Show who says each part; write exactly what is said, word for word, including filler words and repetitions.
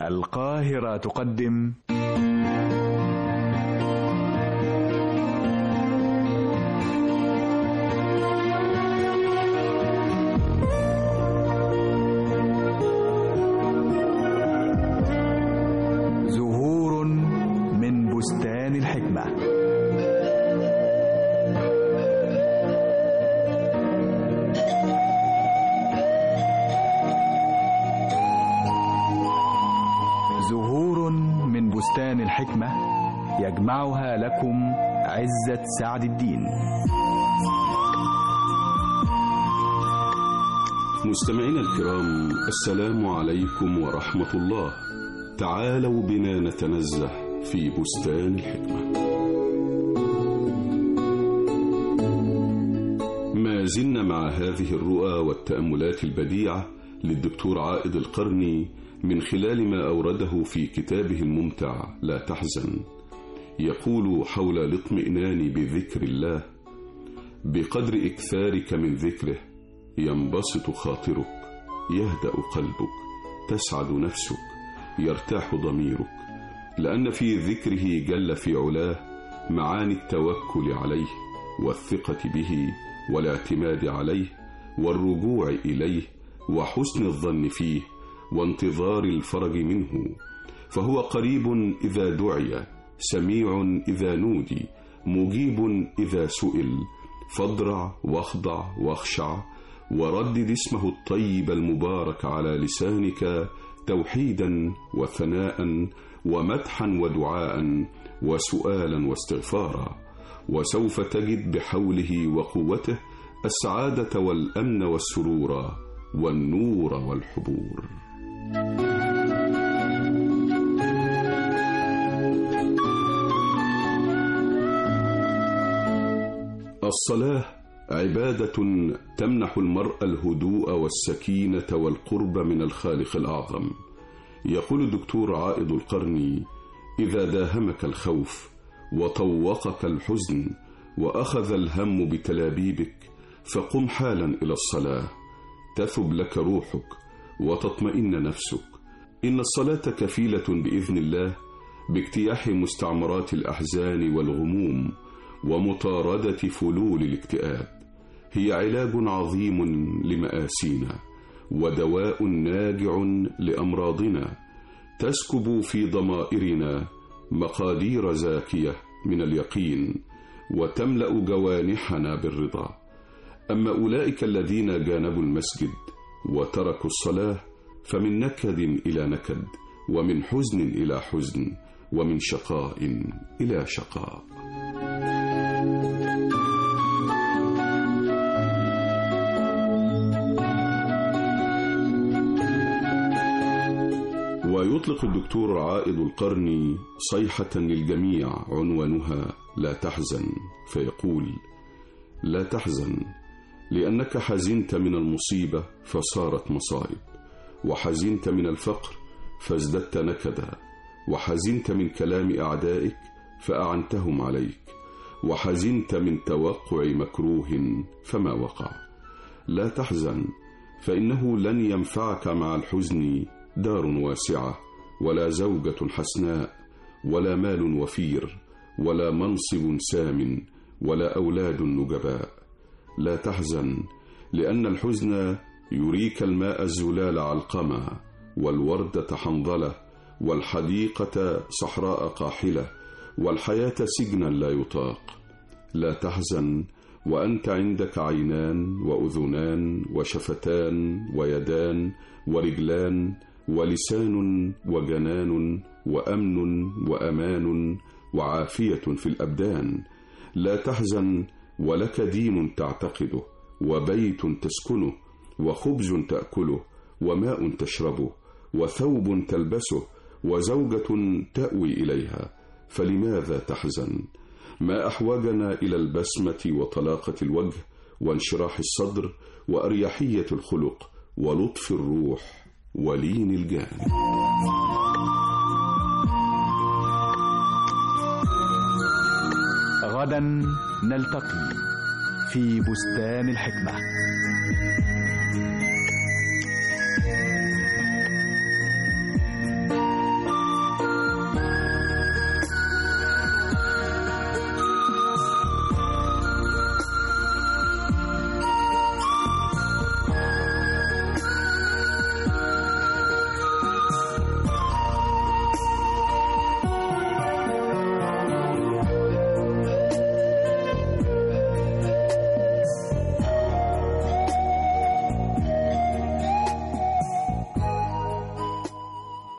Speaker 1: القاهرة تقدم زهور من بستان الحكمة. زهور من بستان الحكمة يجمعها لكم عزة سعد الدين.
Speaker 2: مستمعينا الكرام، السلام عليكم ورحمة الله. تعالوا بنا نتنزه في بستان الحكمة. ما زلنا مع هذه الرؤى والتأملات البديعة للدكتور عائد القرني من خلال ما أورده في كتابه الممتع لا تحزن. يقول حول الاطمئنان بذكر الله: بقدر إكثارك من ذكره ينبسط خاطرك، يهدأ قلبك، تسعد نفسك، يرتاح ضميرك، لأن في ذكره جل في علاه معاني التوكل عليه والثقة به والاعتماد عليه والرجوع إليه وحسن الظن فيه وانتظار الفرج منه. فهو قريب إذا دعي، سميع إذا نودي، مجيب إذا سئل. فاضرع واخضع واخشع وردد اسمه الطيب المبارك على لسانك توحيدا وثناء ومدحا ودعاء وسؤالا واستغفارا، وسوف تجد بحوله وقوته السعادة والأمن والسرور والنور والحبور. الصلاة عبادة تمنح المرء الهدوء والسكينة والقرب من الخالق الأعظم. يقول الدكتور عائد القرني: إذا داهمك الخوف وطوقك الحزن وأخذ الهم بتلابيبك فقم حالا إلى الصلاة، تثب لك روحك وتطمئن نفسك. إن الصلاة كفيلة بإذن الله باجتياح مستعمرات الأحزان والغموم ومطاردة فلول الاكتئاب. هي علاج عظيم لمآسينا ودواء ناجع لأمراضنا، تسكب في ضمائرنا مقادير زاكية من اليقين وتملأ جوانحنا بالرضا. أما أولئك الذين جانبوا المسجد وتركوا الصلاة فمن نكد إلى نكد، ومن حزن إلى حزن، ومن شقاء إلى شقاء. ويطلق الدكتور عائد القرني صيحة للجميع عنوانها لا تحزن، فيقول: لا تحزن لأنك حزنت من المصيبة فصارت مصائب، وحزنت من الفقر فازددت نكدا، وحزنت من كلام أعدائك فأعنتهم عليك، وحزنت من توقع مكروه فما وقع. لا تحزن فإنه لن ينفعك مع الحزن دار واسعة، ولا زوجة حسناء، ولا مال وفير، ولا منصب سام، ولا أولاد نجباء. لا تحزن لأن الحزن يريك الماء الزلال علقما، والوردة حنظلة، والحديقة صحراء قاحلة، والحياة سجنا لا يطاق. لا تحزن وأنت عندك عينان وأذنان وشفتان ويدان ورجلان ولسان وجنان وأمن وأمان وعافية في الأبدان. لا تحزن ولك دين تعتقده، وبيت تسكنه، وخبز تأكله، وماء تشربه، وثوب تلبسه، وزوجة تأوي إليها. فلماذا تحزن؟ ما أحوجنا إلى البسمة وطلاقة الوجه وانشراح الصدر وأريحية الخلق ولطف الروح ولين الجانب.
Speaker 1: غدا نلتقي في بستان الحكمة.